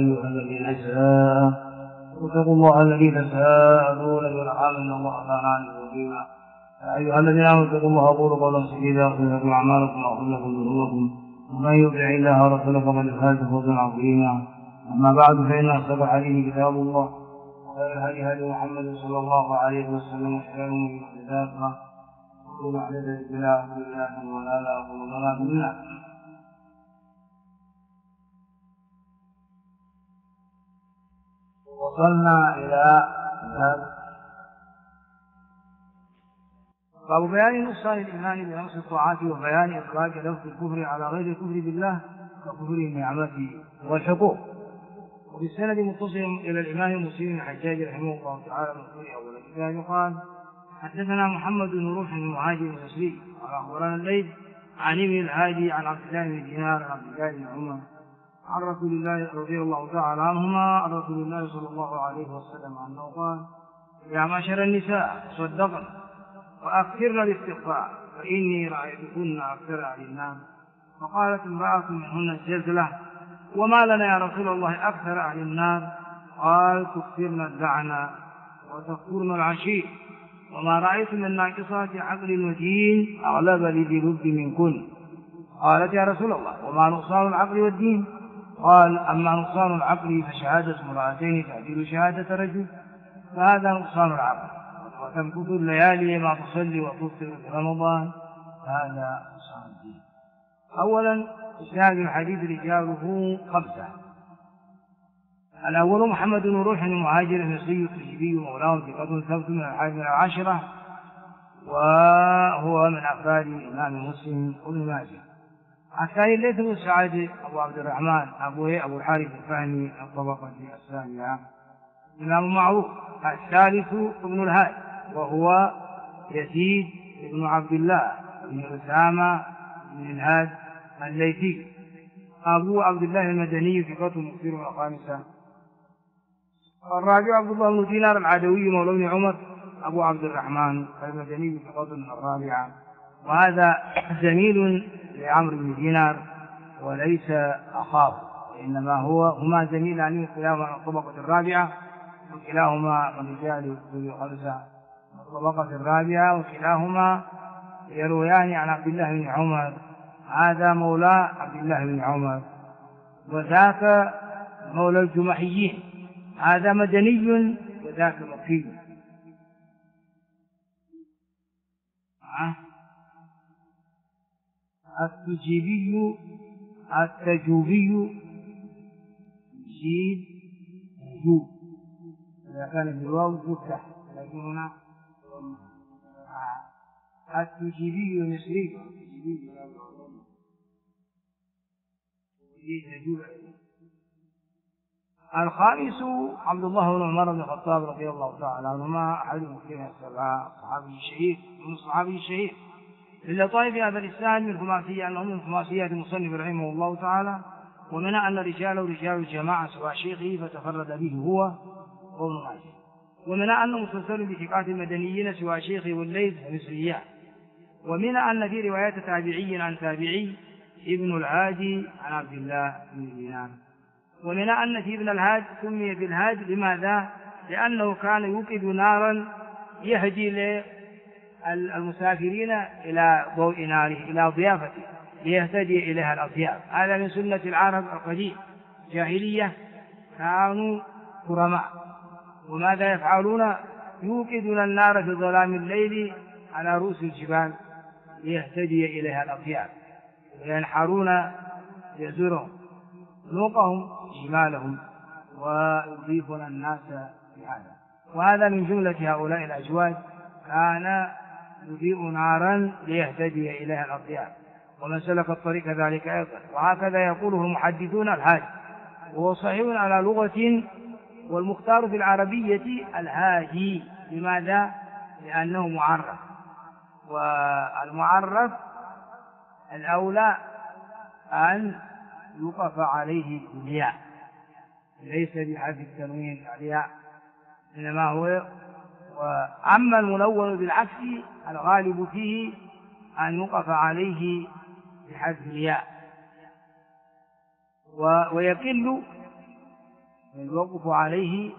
أيها الذين اتقوا الله الذي تساءلون به والأرحام إن الله كان عليكم رقيبا. يا أيها الذين آمنوا اتقوا الله وقولوا قولا سديدا يغفر لكم أعمالكم ويغفر لكم ذنوبكم ومن يطع الله ورسوله فقد فاز فوزا عظيما. أما بعد فإن أصدق الحديث كتاب الله وخير الهدي هدي محمد صلى الله عليه وسلم وشر الأمور محدثاتها وكل محدثة بدعة وكل بدعة ضلالة وكل ضلالة في النار. وصلنا إلى باب بيان نقصان الإيمان بنقص الطاعات وبيان إطلاق لفظ الكفر على غير الكفر بالله ككفر النعمة والحقوق. وبالسند متصل إلى الإمام مسلم الحجاج رحمه الله تعالى من قول أول الكتاب قال: حدثنا محمد بن روح المهاجر المصري قال أخبرنا الليث عن ابن الهادي عن عبد الله بن دينار عن عبد الله بن عمر عن رسول الله رضي الله تعالى عنهما عن رسول الله صلى الله عليه وسلم أنه قال: يا معشر النساء صدقن وأكثرن الاستغفار فإني رأيتكن أكثر أهل النار. فقالت امرأة منهن الجزلة: وما لنا يا رسول الله أكثر أهل النار؟ قال: تكثرن اللعنة وتكفرن العشير وما رأيت من ناقصات عقل ودين أغلب لذي لب منكن. قالت: يا رسول الله وما نقصان العقل والدين؟ قال: أما نقصان العقل فشهادة امرأتين تعدل شهادة رجل فهذا نقصان العقل، وتمكث الليالي ما تصلي وتفطر في رمضان فهذا نقصان الدين. أولا إسناد الحديث رجاله خمسة. الأول محمد بن روح المهاجر المصري التجيبي مولاه ثقة ثبت من الحادي العاشرة وهو من أفراد الإمام مسلم وابن ماجه. الثاني الليث بن سعد أبو عبد الرحمن أبو الحارث الفهمي الطبقة الثانية إمام معروف. الثالث ابن الهاد وهو يزيد بن عبد الله بن أسامة بن الهاد الليثي أبو عبد الله المدني ثقة مكثر الخامسة. الرابع عبد الله بن دينار العدوي مولى بن عمر أبو عبد الرحمن المدني ثقة الرابعة، وهذا زميل لعمرو بن دينار وليس أخاه، إنما هما زميلان كلاهما من الطبقة الرابعة وكلاهما من رجال الخمسة الطبقة الرابعة وكلاهما يرويان عن عبد الله بن عمر. هذا مولى عبد الله بن عمر وذاك مولى الجمحيين، هذا مدني وذاك مكي. التجوبي جيد جو إذا كان بالواو يفتح، لكن هنا التجيبي المصري الخامس عبد الله بن عمر بن الخطاب رضي الله تعالى عنهما أحد المسلمين السبعة من الصحابي الشهير للطائف هذا الإسلام من خماسية أنه من خماسيات المصنف رحمه الله تعالى، ومن أن رجاله رجال الجماعة سوى شيخه فتفرد به هو وابن ماجه، ومن أنه مسلسل بثقات المدنيين سوى شيخه والليث مصريان، ومن أن في رواية تابعي عن تابعي ابن الهادي عن عبد الله بن دينار، ومن أن في ابن الهاد سمي بالهاد لماذا؟ لأنه كان يوقد نارا يهدي للمسافرين إلى ضوء ناره إلى ضيافته ليهتدي إليها الأضياف. هذا من سنة العرب القديم جاهلية، كانوا كرماء، وماذا يفعلون؟ يوقدون النار في ظلام الليل على رؤوس الجبال ليهتدي إليها الأضياف، وينحرون يزورهم نوقهم جمالهم ويضيفون الناس بهذا. وهذا من جملة هؤلاء الأجواد، كان يضيء نارا ليهتدي إليها الأضياف، ومن سلك الطريق ذلك أيضا. وهكذا يقوله المحدثون الهادي، وهو صحيح على لغة، والمختار في العربية الهادي. لماذا؟ لأنه معرف، والمعرف الأولى أن يوقف عليه الياء، ليس بحذف التنوين الياء، إنما هو. وأما المنون بالعكس الغالب فيه أن يوقف عليه بحذف الياء، ويقل الوقف عليه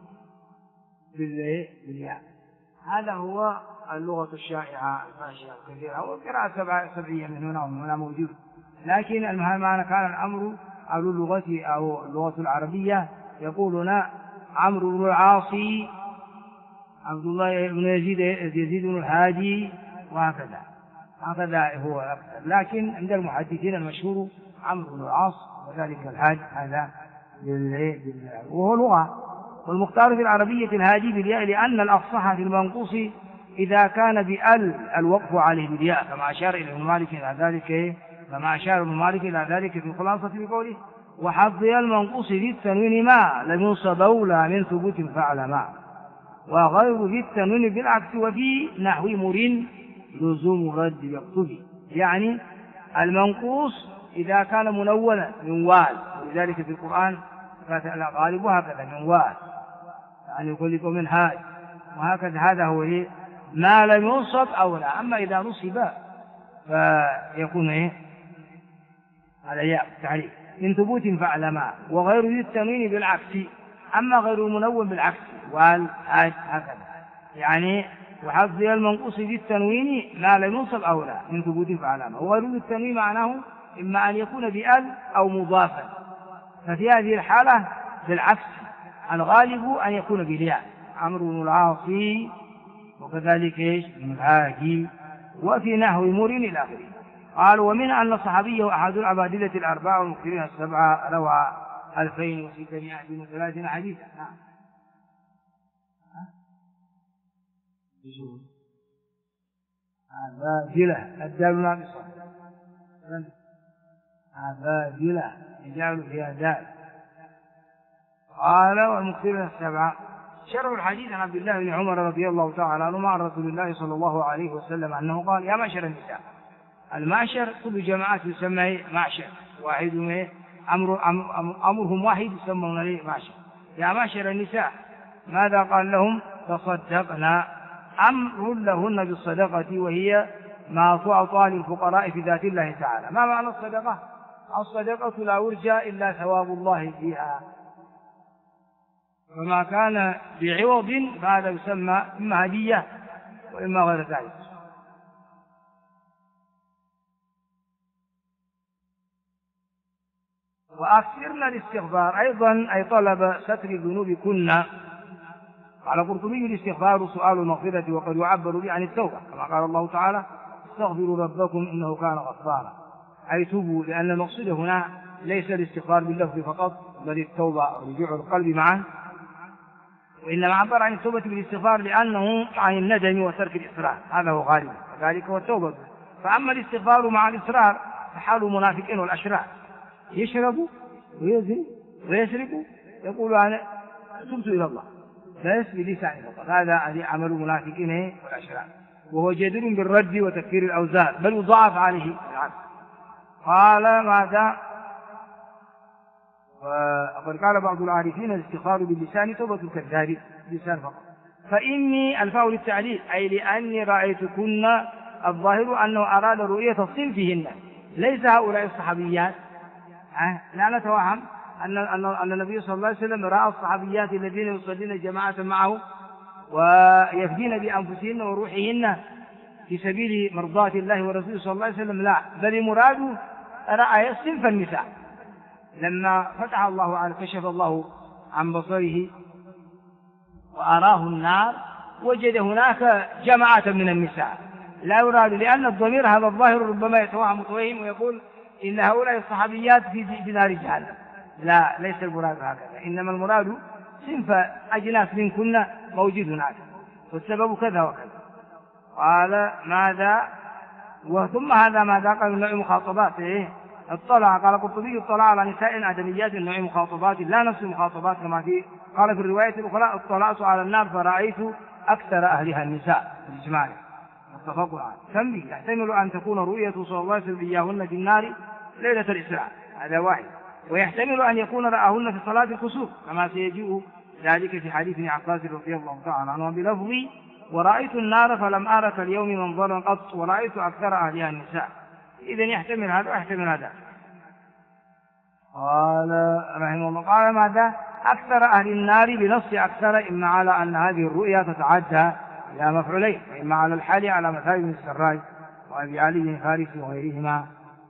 بالياء. هذا هو اللغة الشائعة الماشية الكثيرة، والقراءة سبعية من هنا ومن هنا موجود. لكن مهما كان الأمر أو اللغة أو اللغة العربية يقولون عمرو بن العاصي، عبد الله بن يزيد بن الهادي، وهكذا. هكذا هو أكثر. لكن عند المحدثين المشهور عمرو بن العاص وذلك الهادي، هذا وهو لغة. والمختار في العربية الهادي بالياء، لأن الأفصح في المنقوص إذا كان بأل الوقف عليه بالياء، كما أشار ابن مالك إلى ذلك في الخلاصة بقوله: وحظي المنقوص في التنوين ما لم ينصب أولى من ثبوت فعل ما، وغير في التنوين بالعكس، وفي نحو مر لزوم الرد يقتضي. يعني المنقوص إذا كان منونا من وال، ولذلك في القرآن غالب هكذا من وال، يعني يقول لكم من هاي، وهكذا. هذا هو ما لم ينصب أولى. أما إذا نصب فيكون على ياء التعريف من ثبوت فعل ما، وغير ذي التنوين بالعكس. أما غير المنون بالعكس والهاج هكذا، يعني وحظي المنقوص ذي التنوين ما لم ينصب أولى من ثبوت فعل ما. وغير ذي التنوين معناه إما أن يكون بأل أو مضافا، ففي هذه الحالة بالعكس، الغالب أن يكون بالياء، عمرو بن العاصي، وكذلك ابن الهادي، وفي نحو مر إلى آخره. قال: ومن أن الصحابي أحد العبادلة الأربعة والمكثرين السبعة روى 2630 حديثا. نعم. عبادلة الدال ناقصة، عبادلة يجعل فيها دال. قال: والمكثرين السبعة. شرح الحديث عن عبد الله بن عمر رضي الله تعالى عنهما عن رسول الله صلى الله عليه وسلم أنه قال: يا معشر النساء. المعشر كل جماعات يسمى معشر واحد، أمرهم واحد يسمون معشر. يا معشر النساء، ماذا قال لهم؟ تصدقنا. أمر لهن بالصدقة، وهي ما تعطى للفقراء في ذات الله تعالى. ما معنى الصدقة؟ الصدقة لا يرجى إلا ثواب الله فيها، وما كان بعوض فهذا يسمى إما هدية وإما غير ذلك. وأكثرنا الاستغفار أيضا، أي طلب ستر الذنوب كنا. قال قرطبي: الاستغفار سؤال المغفرة، وقد يعبر به عن التوبة، كما قال الله تعالى: استغفروا ربكم إنه كان غفارا، أي توبوا. لأن المقصود هنا ليس الاستغفار باللفظ فقط، بل التوبة ورجوع القلب معا، وإنما عبر عن التوبة بالاستغفار لأنه عن الندم وترك الإصرار، هذا هو غالبا، وذلك هو التوبة. فأما الاستغفار مع الإصرار فحال المنافقين والأشرار، يشربوا ويزنوا ويسرقوا يقول أنا تبت إلى الله، بس بلسانه فقط. هذا عمل المنافقين والأشرار، وهو جدير بالرد وتكفير الأوزار، بل يضاعف عليه العبد. قال: ماذا؟ وقد قال بعض العارفين: الاستغفار باللسان توبة الكذاب، باللسان فقط. فإني الفاء للتعليل، أي لأني رأيتكن. الظاهر أنه أراد رؤية صنفهن، ليس هؤلاء الصحابيات. لا نتوهم أن النبي صلى الله عليه وسلم رأى الصحابيات الذين يصلين جماعة معه ويفدين بأنفسهن وروحهن في سبيل مرضاة الله ورسوله صلى الله عليه وسلم، لا، بل مراده رأى صنف النساء. لما فتح الله عنه، كشف الله عن بصره وأراه النار، وجد هناك جماعة من النساء. لا يراد، لأن الضمير هذا الظاهر ربما يتوهم متوهم ويقول إن هؤلاء الصحابيات في نار جهنم. لا، ليس المراد هكذا، إنما المراد صنف أجناس منكن موجود هناك، والسبب كذا وكذا. قال: ماذا؟ وثم هذا ماذا؟ قال: من نوع مخاطبات. اطلع، قال قرطبي: اطلع على نساء آدميات من نوع مخاطبات، لا نفس المخاطبات كما قال في الرواية الأخرى: اطلعت على النار فرأيت أكثر أهلها النساء بالإجماع، متفق عليه. تنبيه: يحتمل أن تكون رؤية صلى الله عليه وسلم إياهن في النار ليلة الإسراء، هذا واحد. ويحتمل أن يكون رآهن في صلاة الكسوف، كما سيجيء ذلك في حديث ابن عباس رضي الله تعالى عنه بلفظ: ورأيت النار فلم أرك اليوم منظرا قط، ورأيت أكثر أهلها النساء. إذن يحتمل هذا ويحتمل هذا. قال رحمه الله: قال: ماذا؟ أكثر أهل النار بنص أكثر، إما على أن هذه الرؤيا تتعدى إلى مفعولين، وإما على الحال على مثال بن السراج وأبي علي بن فارس وغيرهما.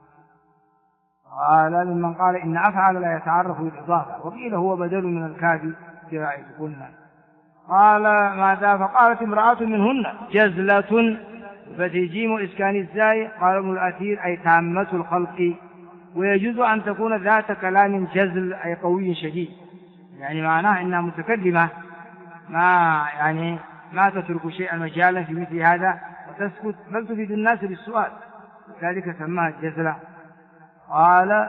قال ممن قال إن أفعل لا يتعرف بالإضافة، وقيل هو بدل من الكافي كراءتكن. قال ماذا؟ فقالت امرأة منهن جزلة فتجيم إسكان الزاي. قال ابن الأثير أي تامة الخلق، ويجوز أن تكون ذات كلام جزل أي قوي شديد، يعني معناه إنها متكلمة ما تترك شيئا مجالا في مثل هذا وتسكت، بل تفيد الناس بالسؤال، لذلك سماها جزلة. قال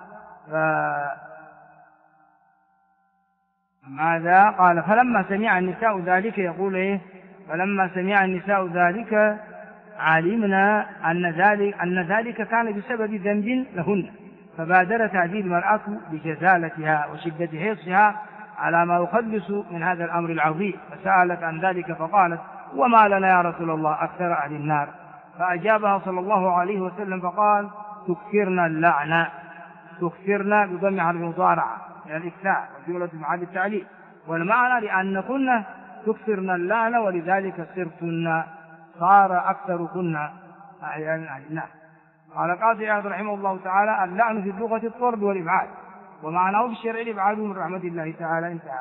ماذا؟ قال فلما سمع النساء ذلك، يقول إيه؟ فلما سمع النساء ذلك علمنا أن ذلك كان بسبب ذنب لهن، فبادرت هذه المرأة بجزالتها وشدة حرصها على ما يخلص من هذا الأمر العظيم، فسألت عن ذلك فقالت وما لنا يا رسول الله أكثر أهل النار؟ فأجابها صلى الله عليه وسلم فقال تكثرن اللعنة، تكثرن بضم حرف المضارعة من الإكثار والجملة محل التعليل، والمعنى لأنكن تكثرن اللعنة ولذلك صرتن، صار أكثركن أحيانا أهل النار. قال قاضي عياض رحمه الله تعالى اللعن في اللغة الطرد والإبعاد، ومعناه في الشرع الإبعاد من رحمة الله تعالى. انتهى.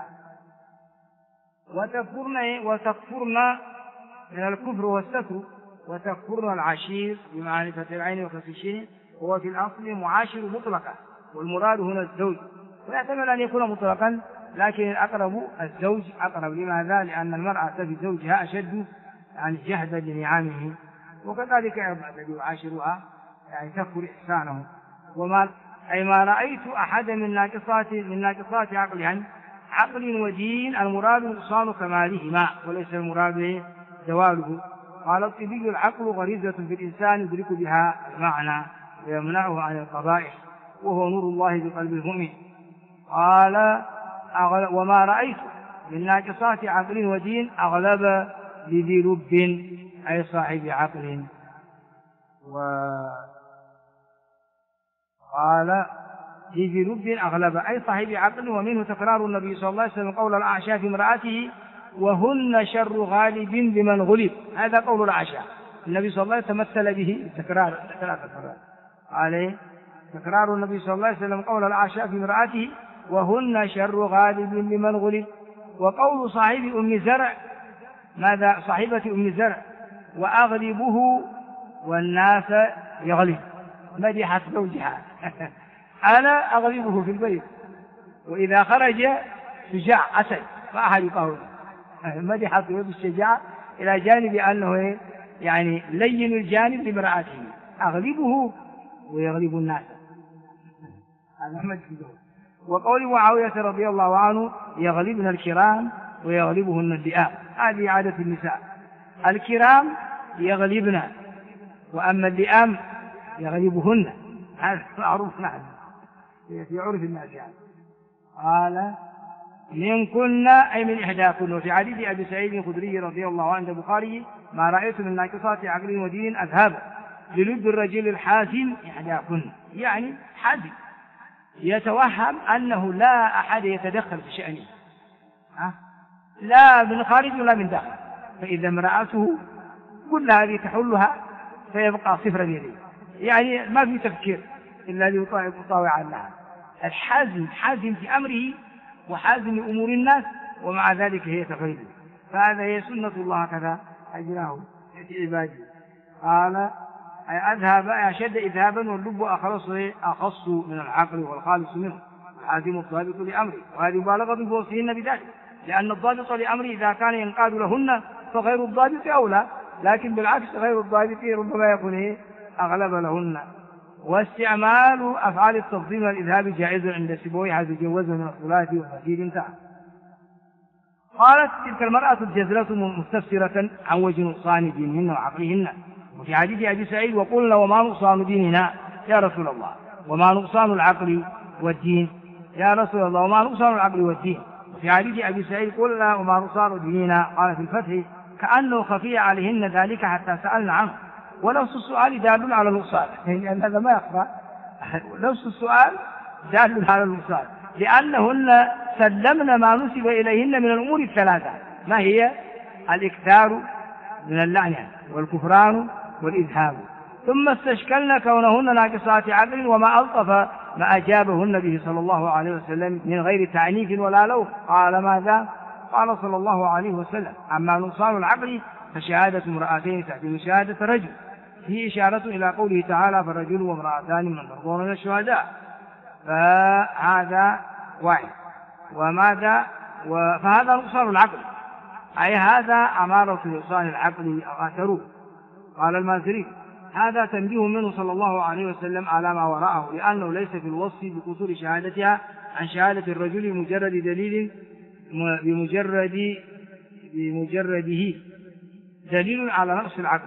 وتكفرن من الكفر والستر، وتكفرن العشير بمعنى فتح العين وكسر الشين، وهو في الأصل معاشر مطلقة، والمراد هنا الزوج، ويحتمل أن يكون مطلقا لكن الأقرب الزوج أقرب. لماذا؟ لأن المرأة في زوجها أشد جهدا لنعمه، وكذلك الذي يعاشرها تكفر إحسانه. ما رأيت أحد من ناقصات عقل ودين، المراد نقصان كمالهما وليس المراد زواله. قال الطبي العقل غريزة في الإنسان يدرك بها المعنى ويمنعه عن القبائح، وهو نور الله بقلب المؤمن. قال وما رأيت من ناقصات عقل ودين أغلب لذي لب أي صاحب عقل. وقال لذي لب أغلب أي صاحب عقل، ومنه تكرار النبي صلى الله عليه وسلم قول الأعشى في امرأته وهن شر غالب لمن غلب. هذا قول الأعشى، النبي صلى الله عليه وسلم تمثل به تكرار عليه تكرار النبي صلى الله عليه وسلم قول الأعشى في امرأته وهن شر غالب لمن غلب. وقول صاحب أم زرع ماذا؟ صاحبة أم زرع وأغلبه والناس يغلب، مدحت زوجها أنا أغلبه في البيت، وإذا خرج شجاع أسد ما أحد يقاومه، مدحت بالشجاع إلى جانب أنه لين الجانب لامرأته، أغلبه ويغلب الناس، هذا مدحه. وقول معاوية رضي الله عنه يغلبن الكرام ويغلبهن اللئام، هذه عادة النساء، الكرام يغلبن وأما اللئام يغلبهن، هذا معروف نحن في عرف الناس. قال منكن أي من إحداكن. وفي حديث أبي سعيد الخدري رضي الله عنه البخاري ما رأيت من ناقصات عقل ودين أذهب للب الرجل الحازم إحداكن، حازم يتوهم أنه لا أحد يتدخل في شأنه، لا من خارج ولا من داخل، فإذا امرأته كل هذه تحلها فيبقى صفر يديه، ما في تفكير إلا ليطاوع لها. الحازم حازم في أمره وحازم أمور الناس، ومع ذلك هي تغيب، فهذا هي سنة الله كذا أجراه في عباده. قال أذهب أشد إذهابا واللب أخص من العقل والخالص منه، الحازم الضابط لأمره، وهذه مبالغة في وصفهن بذلك، لأن الضابط لأمره إذا كان ينقاد لهن فغير الضابط أولى، لكن بالعكس غير الضابط ربما يكون أغلب لهن. واستعمال أفعال التفضيل والإذهاب جائز عند سبويه حيث جوزه من الصلاة والمسجد. انتهى. قالت تلك المرأة الجزلة مستفسرة عن وجه نقصان دينهن وعقلهن. وفي حديث أبي سعيد وقلنا وما نقصان ديننا يا رسول الله وما نقصان العقل والدين يا رسول الله وما نقصان العقل والدين. وفي حديث أبي سعيد قلنا وما نقصان ديننا قال في الفتح كأنه خفي عليهن ذلك حتى سألنا عنه، ونفس السؤال دال على النقصان، يعني هذا ما يخفى، نفس السؤال دال على النقصان، لأنهن سلمنا ما نسب إليهن من الأمور الثلاثة. ما هي؟ الإكثار من اللعن والكفران والإذهاب. ثم استشكلنا كونهن ناقصات عقل وما ألطف ما أجابهن به صلى الله عليه وسلم من غير تعنيف ولا لوم. قال ماذا؟ قال صلى الله عليه وسلم: أما نقصان العقل فشهادة امرأتين تعدل شهادة رجل. فيه إشارة إلى قوله تعالى: فالرجل وامرأتان من ترضون من الشهداء. فهذا واحد. وماذا؟ فهذا نقصان العقل، أي هذا أمارة نقصان العقل أو أثره. قال المازري: هذا تنبيه منه صلى الله عليه وسلم على ما وراءه، لأنه ليس في الوصف بقصور شهادتها عن شهادة الرجل مجرد دليل بمجرده دليل على نقص العقل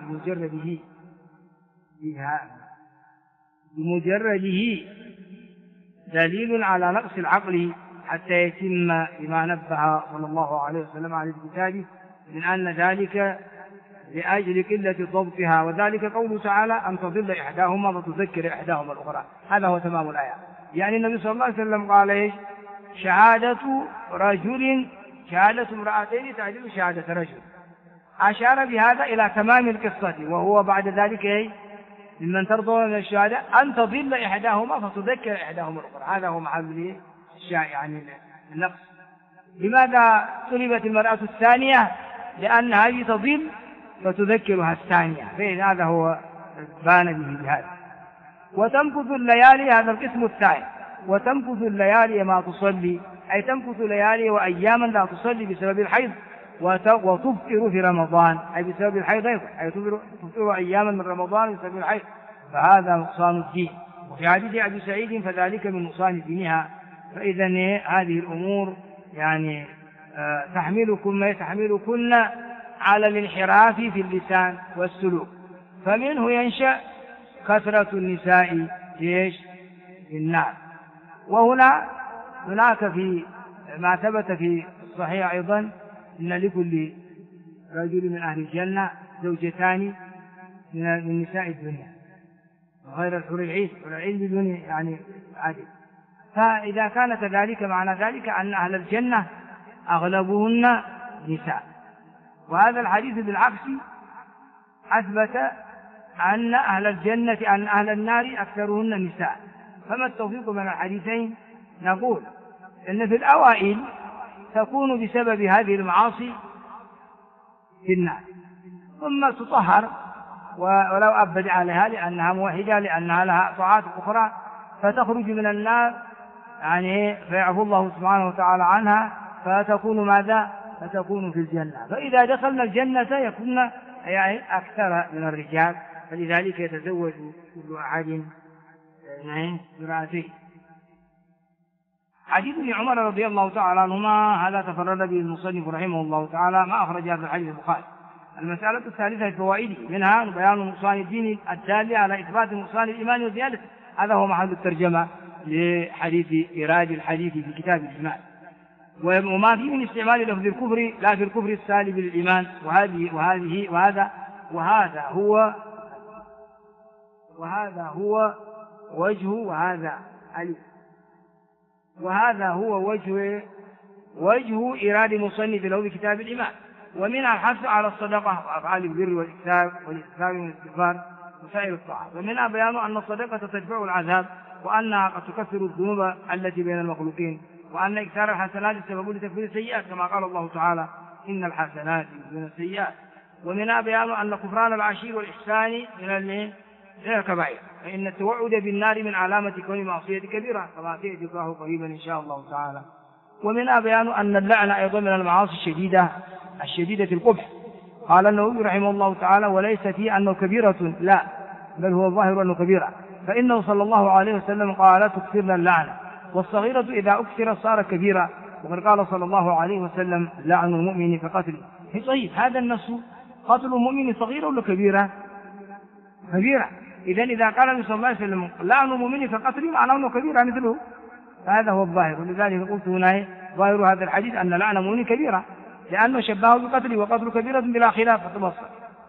بمجرده دليل على نقص العقل حتى يتم بما نبه صلى الله عليه وسلم على الكتاب من أن ذلك لأجل قلة ضبطها، وذلك قوله تعالى: أن تضل إحداهما فتذكر إحداهما الأخرى. هذا هو تمام الآية. يعني النبي صلى الله عليه وسلم قال إيش؟ شهادة امرأتين تعدل شهادة رجل. أشار بهذا إلى تمام القصة، وهو بعد ذلك إيه؟ ممن ترضون من الشهادة أن تضل إحداهما فتذكر إحداهما الأخرى. هذا هو محل يعني النقص. لماذا طلبت المرأة الثانية؟ لأن هذه تضل فتذكرها الثانية، فإن هذا هو بان به بهذا. وتمكث الليالي، هذا القسم الثاني. وتمكث الليالي ما تصلي، أي تمكث ليالي وأياما لا تصلي بسبب الحيض، وتفطر في رمضان، أي بسبب الحيض أيضا، أي تفطر أياما من رمضان بسبب الحيض، فهذا نقصان الدين. وفي حديث أبي سعيد: فذلك من نقصان دينها. فإذا هذه الأمور يعني تحملكن على الانحراف في اللسان والسلوك. فمنه ينشأ كثرة النساء في النار. هناك في ما ثبت في الصحيح أيضا إن لكل رجل من أهل الجنة زوجتان من نساء الدنيا غير الحور العين. الحور العين بدون يعني عدل. فإذا كان كذلك معنى ذلك أن أهل الجنة أغلبهن نساء. وهذا الحديث بالعكس أثبت أن أهل الجنة أن أهل النار أكثرهن نساء. فما التوفيق بين الحديثين؟ نقول إن في الأوائل تكون بسبب هذه المعاصي في النار، ثم تطهر ولو أبد عليها لأنها موحدة، لأنها لها طاعات أخرى، فتخرج من النار يعني فيعفو الله سبحانه وتعالى عنها، فتكون ماذا؟ فتكون في الجنة. فإذا دخلنا الجنة يكون يعني أكثر من الرجال، فلذلك يتزوج كل أحد امرأتين. حديث ابن عمر رضي الله تعالى عنهما هذا تفرد به المصنف رحمه الله تعالى، ما أخرج هذا الحديث البخاري. المسألة الثالثة في فوائده، منها بيان نقصان الدين الدال على إثبات نقصان الإيمان وزيادته. هذا هو محل الترجمة لحديث إيراد الحديث في كتاب الإيمان. وما فيه من استعمال لفظ الكفر لا في الكفر السالب للإيمان. وهذا هو وجه، وهذا هو وجه إيراد مصنف له بكتاب الإيمان. ومنها الحث على الصدقة وأفعال البر والإكثار من الاستغفار وسائر الطاعات. ومنها بيان أن الصدقة تدفع العذاب، وأنها قد تكفر الذنوب التي بين المخلوقين، وأن إكثار الحسنات سبب لتكفير السيئات، كما قال الله تعالى: إن الحسنات يذهبن السيئات. ومنها بيان أن كفران العشير والإحسان من الكبائر، فإن التوعد بالنار من علامة كون معصية كبيرة، كما سيأتي الله قريبا إن شاء الله تعالى. ومنها بيان أن اللعن أيضا من المعاصي الشديدة القبح. قال النووي رحمه الله تعالى: وليس فيه أنه كبيرة، لا، بل هو الظاهر أنه كبيرة، فإنه صلى الله عليه وسلم قال: تكثرنا اللعنة، والصغيرة إذا أكثرت صار كبيرة. وقد قال صلى الله عليه وسلم: لعن المؤمن كقتله. طيب، هذا النص قتل المؤمن صغيرة ولا كبيرة؟ كبيرة. إذا قال النبي صلى الله عليه وسلم لعن المؤمن كقتله معناه أنه كبيرة مثله، فهذا هو الظاهر. ولذلك قلت هنا ظاهر هذا الحديث أن لعن المؤمن كبيرة، لأنه شبهه بقتله، وقتل كبيرة بلا خلاف فتبصر.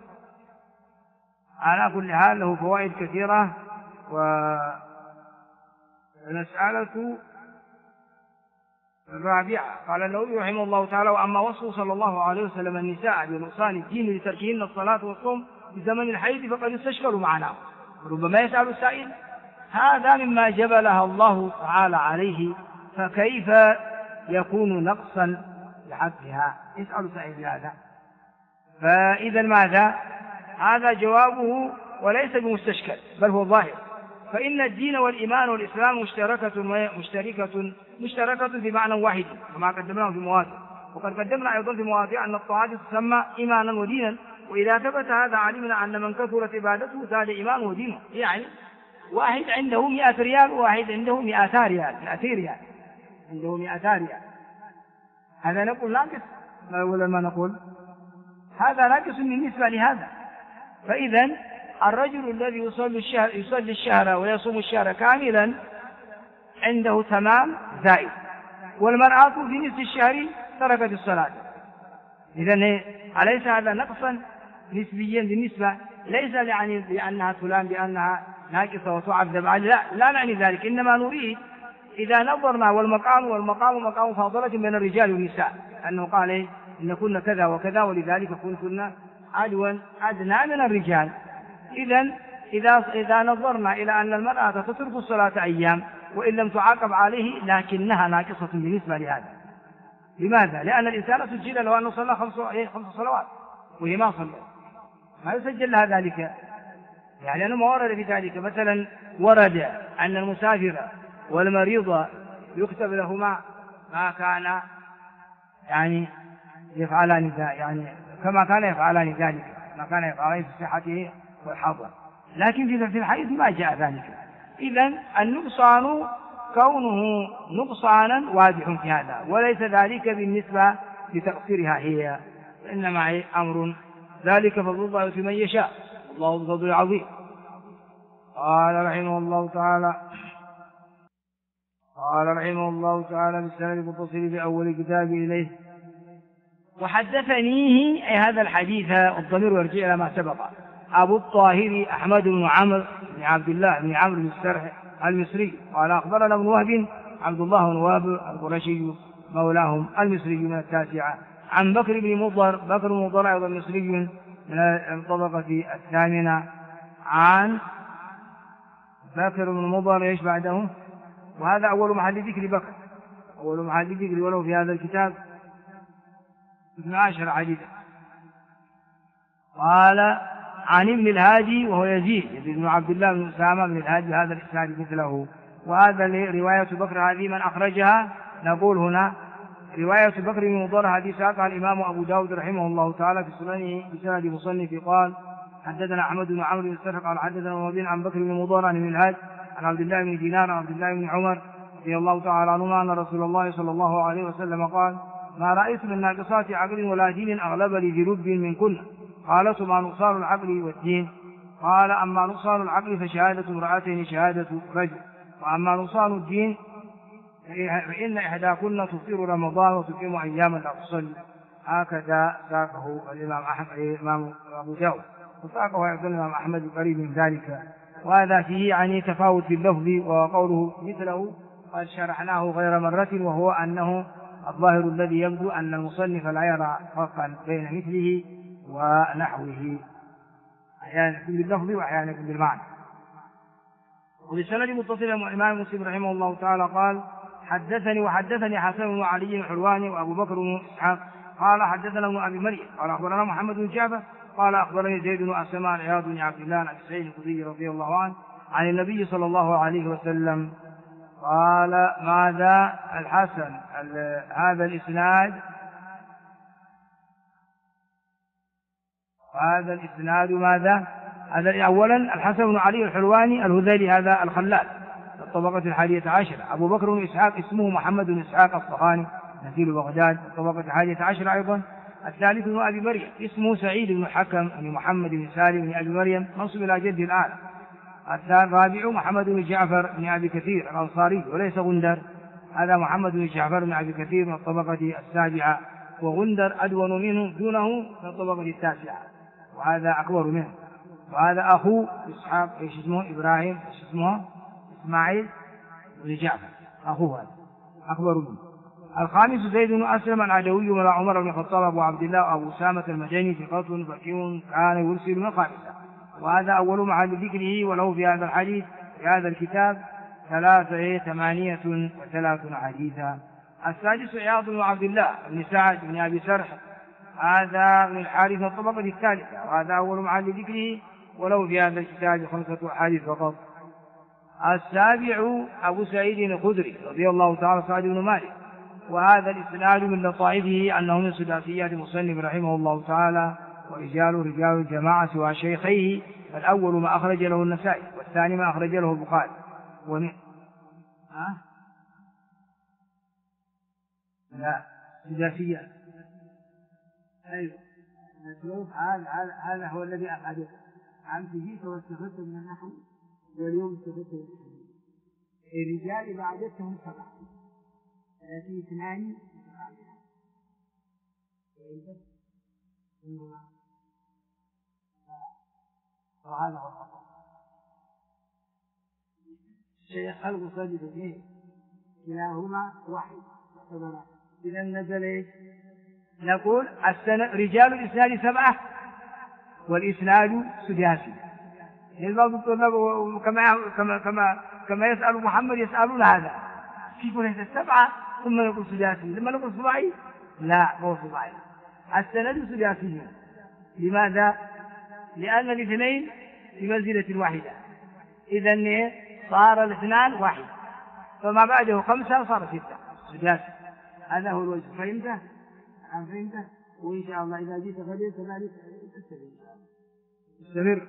على كل حال له فوائد كثيرة. والمسألة الرابعة قال النووي رحمه الله تعالى: وأما وصفه صلى الله عليه وسلم النساء بنقصان الدين لتركهن الصلاة والصوم في زمن الحيض فقد استشكلوا معناه. ربما يسأل السائل: هذا مما جبلها الله تعالى عليه، فكيف يكون نقصا لحقها؟ يسأل سائل بهذا. فإذا ماذا؟ هذا جوابه وليس بمستشكل بل هو ظاهر، فإن الدين والإيمان والإسلام مشتركة بمعنى واحد كما قدمناه في مواضع، وقد قدمنا أيضا في مواضع أن الطاعات تسمى إيمانا ودينا، وإذا ثبت هذا علمنا أن من كثرت عبادته زاد إيمانه ودينه. يعني واحد عنده 100 ريال وواحد عنده 200 ريال، عنده 200 ريال، هذا نقول ناقص ولا ما نقول؟ هذا ناقص بالنسبة لهذا. فإذا الرجل الذي يصلي الشهر ويصوم الشهر كاملا عنده تمام زائد، والمرأة في نصف الشهر تركت الصلاة. إذن أليس هذا نقصا نسبيا بالنسبة؟ ليس يعني بأنها فلان بأنها ناقصة وتعذب عليه، لا نعني ذلك، إنما نريد إذا نظرنا والمقام مقام فاضلة بين الرجال والنساء، أنه قال إن كنا كذا وكذا ولذلك كنا عدوا أدنى من الرجال. إذا نظرنا إلى أن المرأة تترك الصلاة أيام وإن لم تعاقب عليه لكنها ناقصة بالنسبة لهذا. لماذا؟ لأن الإنسان سجل له أنه صلى 5 صلوات وهي ما صلى، ما يسجل لها ذلك، يعني أنه ما ورد في ذلك. مثلا ورد أن المسافر والمريض يكتب لهما ما كان يعني يفعلان يعني كما كان يفعلان ذلك، ما كان يفعلان في صحته والحضر، لكن في الحديث ما جاء ذلك. إذن النقصان كونه نقصانا واضح في هذا، وليس ذلك بالنسبة لتقصيرها هي، إنما أمر ذلك فضل الله يؤتي من يشاء، الله ذو الفضل العظيم. قال رحمه الله تعالى بالسند المتصل بأول كتاب إليه: وحدثنيه أي هذا الحديث، الضمير يرجع إلى ما سبق، أبو الطاهر أحمد بن عمرو بن عبد الله بن عمرو بن السرح المصري قال: أخبرنا ابن وهب عبد الله بن وهب القرشي مولاهم المصري من 9، عن بكر بن مضر أيضا مصري من الطبقة 8، عن بكر بن مضر ايش بعده؟ وهذا أول محل ذكر بكر، أول محل ذكر، ولو في هذا الكتاب 12 حديثا. قال: عن ابن الهادي وهو يزيد بن عبد الله بن أسامة بن الهادي، هذا الإسناد مثله. وهذا رواية بكر هذه من أخرجها؟ نقول هنا رواية بكر بن مضر هذه ساقها الإمام أبو داود رحمه الله تعالى في سننه بسند مصنف قال: حدثنا أحمد بن عمرو بن السرح قال: حدثنا وابن عن بكر بن مضر عن ابن الهادي عن عبد الله بن دينار عن عبد الله بن عمر رضي الله تعالى عنهما أن رسول الله صلى الله عليه وسلم قال: ما رأيت من ناقصات عقل ولا دين أغلب لذنوب منكن. قالت: ما نقصان العقل والدين؟ قال: أما نقصان العقل فشهادة امرأتين شهادة رجل، وأما نقصان الدين فإن إحداكن تفطر رمضان وتقيم أياما لا تصلي. هكذا ساقه الإمام أبو داود، وساقه أيضا الإمام أحمد قريب من ذلك. وهذا فيه يعني تفاوت في اللفظ، وقوله مثله قد شرحناه غير مرة، وهو أنه الظاهر الذي يبدو أن المصنف لا يرى فرقا بين مثله ونحوه، أحيانا يكون باللفظ وأحيانا يكون بالمعنى. وبالسند متصل الإمام مسلم رحمه الله تعالى قال: وحدثني حسن بن علي الحلواني وأبو بكر بن إسحاق قال: حدثنا ابن أبي مريم قال: أخبرنا محمد بن جعفر قال: أخبرني زيد بن أسلم عن عياض بن عبد الله عن أبي سعيد الخدري رضي الله عنه عن النبي صلى الله عليه وسلم قال: ماذا الحسن هذا الإسناد ماذا؟ هذا أولا الحسن بن علي الحلواني الهذيلي هذا الخلال الطبقة 11. أبو بكر بن إسحاق اسمه محمد بن إسحاق الصخاني نزيل بغداد الطبقة 11 أيضا. الثالث بن أبي مريم اسمه سعيد بن حكم بن محمد بن سالم بن أبي مريم منصب إلى جد الآن. الرابع محمد بن جعفر بن أبي كثير الأنصاري وليس غندر، هذا محمد بن جعفر بن أبي كثير من الطبقة 7، وغندر أدون منه دونه من الطبقة 9، وهذا أكبر منه. وهذا أخو إسحاق اسمه إبراهيم اسمه إسماعيل بن جعفر، أخوه هذا أكبر منه. الخامس زيد بن أسلم العدوي مولى عمر بن الخطاب أبو عبد الله أبو أسامة المدني ثقة فقيه كان يرسل من الخامسة، وهذا أول محل ذكره، وله في هذا الحديث في هذا الكتاب 38 حديثا. السادس عياض بن عبد الله بن سعد بن أبي سرح، هذا من الحارث الطبقة الثالثة، وهذا أول محل ذكره، وله في هذا الكتاب 5 أحاديث فقط. السابع أبو سعيد الخدري رضي الله تعالى سعد بن مالك، وهذا الإسناد من لطائفه أنه من سداسيات المصنف رحمه الله تعالى، ورجال رجال الجماعة سوى شيخيه، فالأول ما أخرج له النسائي، والثاني ما أخرج له البخاري. لا سداسيات، أيوة هذا هو الذي أخذته. عم تجيك واستفدت من النحو، واليوم استفدت من الحديث. الرجال بعدتهم 7، التي 2 وهذا هو الخطأ. الشيخ خلق صديق اثنين كلاهما واحد. إذا نزل ايش؟ نقول رجال الإسناد 7 والإسناد سداسي. بعض الطلاب كما يسأل محمد يسألون هذا، كيف ليس 7 ثم نقول سداسي؟ لما نقول سباعي لا هو سباعي. السند سداسي. لماذا؟ لأن الاثنين في منزلة واحدة، إذن صار الاثنان واحد، فما بعده 5 صار 6 سداسي. هذا هو الوجه. فهمته؟ فهمته؟ وإن شاء الله إذا جيت غدا كذلك استمر.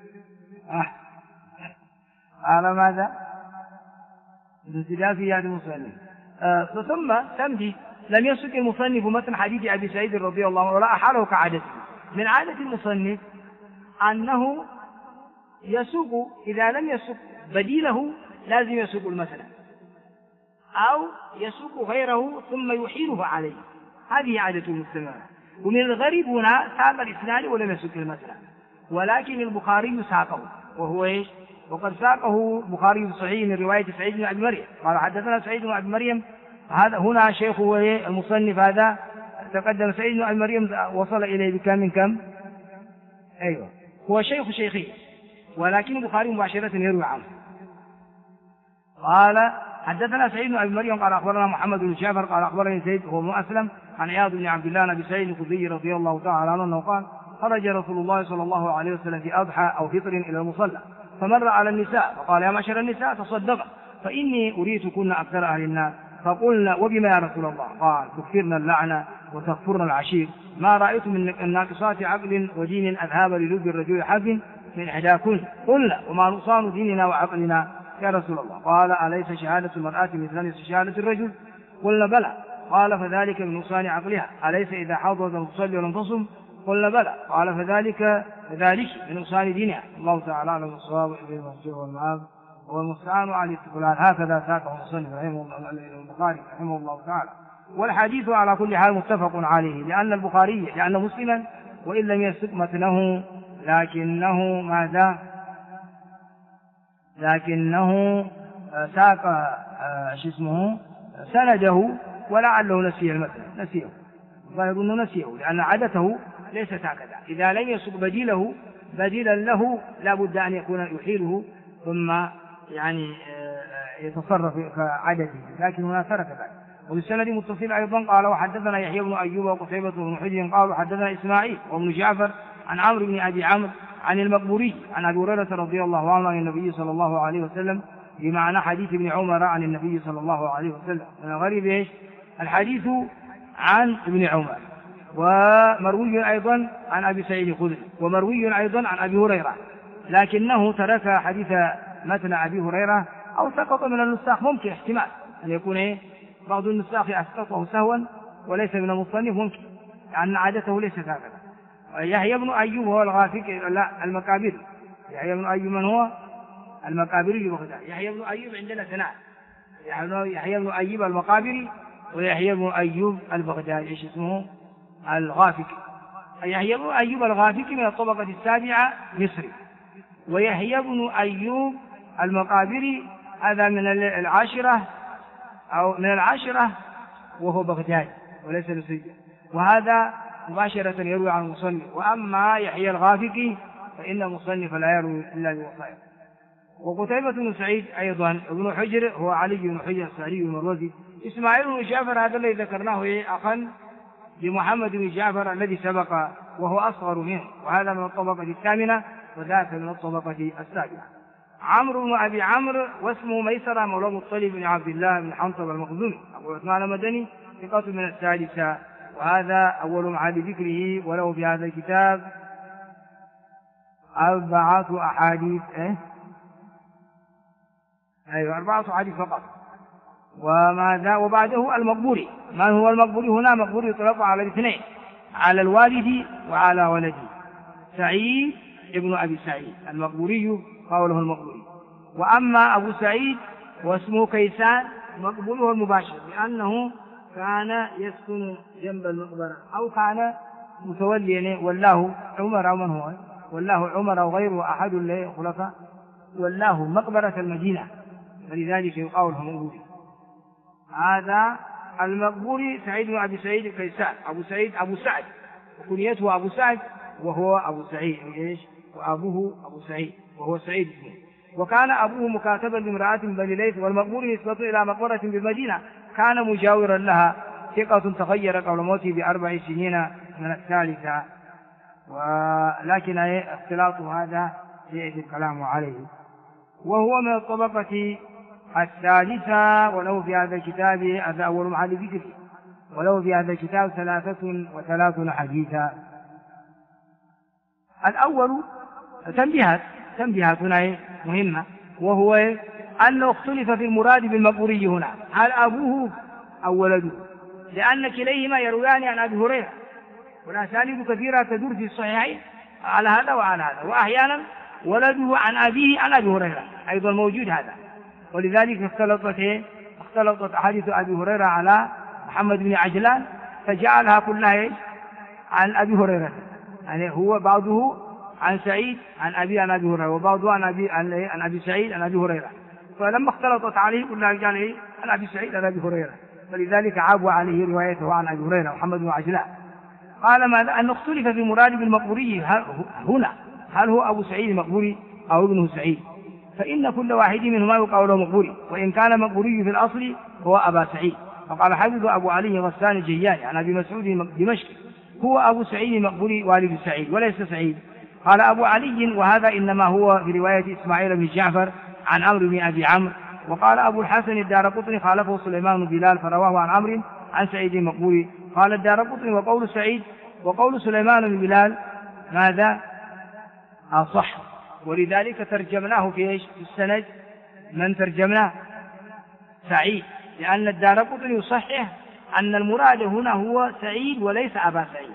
على ماذا؟ الانسداد في هذا المصنف. ثم تمهيد. لم يسك المصنف متن حديث أبي سعيد رضي الله عنه ولا أحاله كعادته. من عادة المصنف أنه يسوق، إذا لم يسوق بديله لازم يسوق المثل، أو يسوق غيره ثم يحيله عليه. هذه عادة المستمرة. ومن الغريب هنا ساق الإسناد ولم يسوق المثل، ولكن البخاري ساقه، وهو إيش؟ وقد ساقه البخاري صحيح من رواية سعيد بن أبي مريم قال حدثنا سعيد بن أبي مريم. هذا هنا شيخه المصنف هذا تقدم سعيد بن أبي مريم وصل إليه بكم من كم؟ أيوة هو شيخ شيخه، ولكن البخاري مباشرة يروي عنه. قال حدثنا سعيد بن أبي مريم قال أخبرنا محمد بن جعفر قال أخبرني زيد هو بن أسلم عن عياض بن عبد الله بن سعيد الخدري رضي الله تعالى عنه أنه قال خرج رسول الله صلى الله عليه وسلم في أضحى أو فطر إلى المصلى، فمر على النساء فقال يا معشر النساء تصدق فإني أريتكن أكثر أهل النار. فقلنا وبما يا رسول الله؟ قال تكثرن اللعنة وتكفرن العشير، ما رأيت من الناقصات عقل ودين أذهاب للب الرجل حب من إحداكن. قلنا وما نقصان ديننا وعقلنا يا رسول الله؟ قال أليس شهادة المرأة مثل شهادة الرجل؟ قلنا بلى. قال فذلك من نقصان عقلها. أليس إذا حاضت تصلي ولم تصم؟ قلنا بلى. قال فذلك من نقصان دينها. الله تعالى على الصواب إلى المسجد والمآب والمستعان على الاستقلال. هكذا ساقه المصنف البخاري رحمه الله تعالى. والحديث على كل حال متفق عليه، لأن مسلما وإن لم يسق متنه لكنه ماذا؟ لكنه ساق سنده، ولعله نسيه المتن، نسيه فيظن نسيه، لأن عادته ليست هكذا. إذا لم يسق بديلا له لا بد أن يكون يحيله ثم يعني يتصرف كعادته، لكن هنا ترك ذلك. وبالسند متصل أيضا قال وحدثنا يحيى بن أيوب وقتيبة بن حجر قال وحدثنا إسماعيل وابن جعفر عن عمرو بن أبي عمرو عن المقبوري عن أبي هريرة رضي الله عنه عن النبي صلى الله عليه وسلم بمعنى حديث ابن عمر عن النبي صلى الله عليه وسلم. من الغريب إيش؟ الحديث عن ابن عمر، ومروي أيضا عن أبي سعيد الخدري، ومروي أيضا عن أبي هريرة، لكنه ترك حديث متن أبي هريرة أو سقط من النساخ. ممكن احتمال أن يكون بعض النساخ أسقطه سهوا وليس من المصنف، ممكن لأن عادته ليست هكذا. يحيى بن أيوب هو الغافقي، لا المقابري. يحيى بن أيوب من هو؟ المقابري بغداد. يحيى بن أيوب عندنا ثناء، يحيى بن أيوب المقابري ويحيى بن أيوب البغدادي ايش اسمه؟ الغافقي. يحيى بن أيوب الغافقي من الطبقة السابعة مصري، ويحيى بن أيوب المقابري هذا من العاشرة أو من العاشرة وهو بغدادي وليس نسيا، وهذا مباشرة يروي عن المصنف. وأما يحيى الغافقي فإن المصنف لا يروي إلا بوصائف. وقتيبة بن سعيد أيضا ابن حجر هو علي بن حجر السعدي المروزي. إسماعيل بن جعفر هذا الذي ذكرناه أخا لمحمد بن جعفر الذي سبق وهو أصغر منه، وهذا من الطبقة الثامنة وذاك من الطبقة السابعة. عمرو بن أبي عمرو واسمه ميسرة مولى مطلب بن عبد الله بن حنطب المخزومي أبو عثمان المدني، ثقة من السادسة، وهذا أول معاد ذكره، وله في هذا الكتاب 4 أحاديث 4 أحاديث فقط. وماذا وبعده المقبوري. من هو المقبوري هنا؟ مقبوري يطلق على الاثنين، على الوالد وعلى ولده. سعيد ابن أبي سعيد المقبوري قوله المقبوري. وأما أبو سعيد واسمه كيسان مقبوري هو المباشر، لأنه كان يسكن جنب المقبرة أو كان متوليا والله عمر أو من هو والله عمر أو غيره أحد الخلفاء والله مقبرة المدينة، فلذلك يقال له مقبوري. هذا المقبوري سعيد بن أبي سعيد كيسان أبو سعيد أبو سعد، وكنيته أبو سعد وهو أبو سعيد وأبوه أبو سعيد وهو سعيد بن. وكان أبوه مكاتبا بامرأة من بني ليث، والمقبوري نسبة إلى مقبرة بالمدينة كان مجاورا لها، ثقة تغير قبل موته ب4 سنين من الثالثة، ولكن اختلاط هذا سيأتي الكلام عليه. وهو من الطبقة الثالثة، وله في هذا الكتاب هذا أول معاد ذكره، وله في هذا الكتاب 33 حديثا. الأول تنبيهات هنا مهمة، وهو أنه اختلف في المراد بالمقبوري هنا، هل أبوه أو ولده، لأن كليهما يرويان عن أبي هريرة، والأسانيد كثيرة تدور في الصحيحين على هذا وعلى هذا، وأحيانا ولده عن أبيه عن أبي هريرة أيضا موجود هذا. ولذلك اختلطت أحاديث أبي هريرة على محمد بن عجلان فجعلها كلها عن أبي هريرة، يعني هو بعضه عن سعيد عن أبي عن أبي هريرة، وبعضه عن أبي سعيد عن أبي هريرة، فلما اختلطت عليه كلها قال عن أبي سعيد عن أبي هريرة، فلذلك عابوا عليه روايته عن أبي هريرة محمد بن عجلان. قال ماذا؟ أن اختلف في مراد بالمقبوري هنا، هل هو أبو سعيد المقبوري أو ابنه سعيد؟ فإن كل واحد منهما يقال له مقبوري، وإن كان مقبوري في الأصل هو أبا سعيد. فقال حافظ أبو علي غسان الجياني عن أبي مسعود دمشق هو أبو سعيد المقبوري والد سعيد وليس سعيد. قال أبو علي وهذا إنما هو في رواية إسماعيل بن جعفر عن عمرو بن أبي عمرو. وقال أبو الحسن الدارقطني خالفه سليمان بن بلال فرواه عن عمرو عن سعيد المقبوري. قال الدارقطني وقول سعيد وقول سليمان بن بلال ماذا أصح، ولذلك ترجمناه في السند من ترجمناه سعيد، لأن الدارقطني يصحح أن المراد هنا هو سعيد وليس أبا سعيد.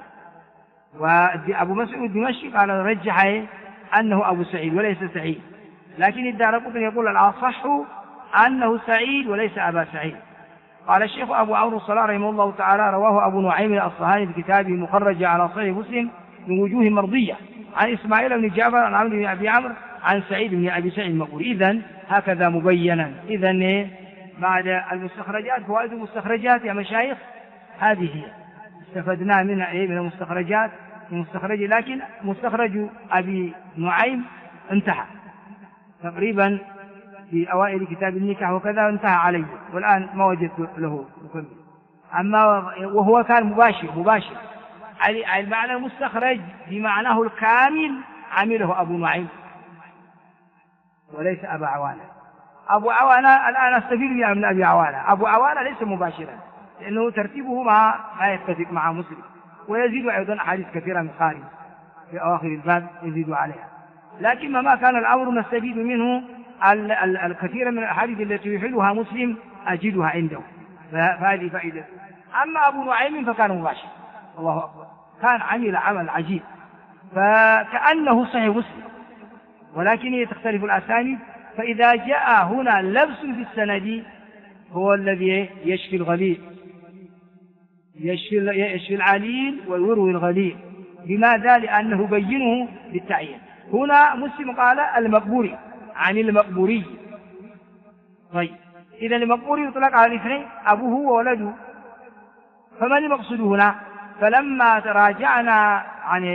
وأبو مسعود دمشقي قال رجح أنه أبو سعيد وليس سعيد، لكن الدارقطني يقول الأصح أنه سعيد وليس أبا سعيد. قال الشيخ أبو عمرو الصلاح رحمه الله تعالى رواه أبو نعيم الأصفهاني في كتابه مخرج على صحيح مسلم من وجوه مرضية عن إسماعيل بن جعفر عن عمرو بن أبي عمرو عن سعيد بن أبي سعيد المقبوري. إذن هكذا مبينا. إذن بعد المستخرجات فوائد المستخرجات يا مشايخ هذه هي استفدنا منها من المستخرجات المستخرج، لكن مستخرج أبي نعيم انتهى تقريبا في أوائل كتاب النكاح وكذا انتهى عليه، والآن ما وجدت له مكمل. أما وهو كان مباشر المعنى المستخرج بمعناه الكامل عمله أبو نعيم وليس أبا عوانة. أبو عوانة الآن أستفيد من أبي عوانة، أبو عوانة ليس مباشرا لأنه ترتيبه ما يتفق مع مسلم، ويزيد أيضا أحاديث كثيرة من خارج في أواخر الباب يزيد عليها، لكن ما كان الأمر نستفيد منه الكثير من الأحاديث التي يحلها مسلم أجدها عنده، فهذه فائدة. أما أبو نعيم فكان مباشر، الله أكبر، كان عمل عمل عجيب فكأنه صحيح مسلم، ولكن تختلف الأسانيد. فإذا جاء هنا لبس في السند هو الذي يشفي الغليل، يشفي العليل ويروي الغليل. لماذا؟ لأنه بينه بالتعيين. هنا مسلم قال المقبوري عن المقبوري. طيب إذا المقبوري يطلق على الاثنين أبوه وولده، فما المقصود هنا؟ فلما تراجعنا عن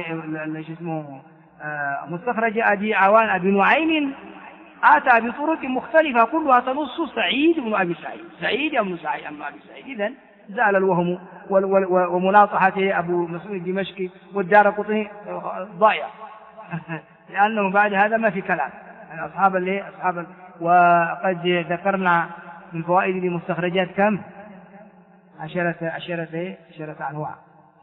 مستخرج أبي عوان أبي نعيم آتى بطرق مختلفة كلها تنص سعيد بن أبي سعيد، سعيد بن أبي سعيد. إذن زال الوهم ومناطحة أبو مسعود الدمشقي والدارقطني ضائع لأنه بعد هذا ما في كلام. يعني أصحاب وقد ذكرنا من فوائد المستخرجات كم؟ 10 أنواع،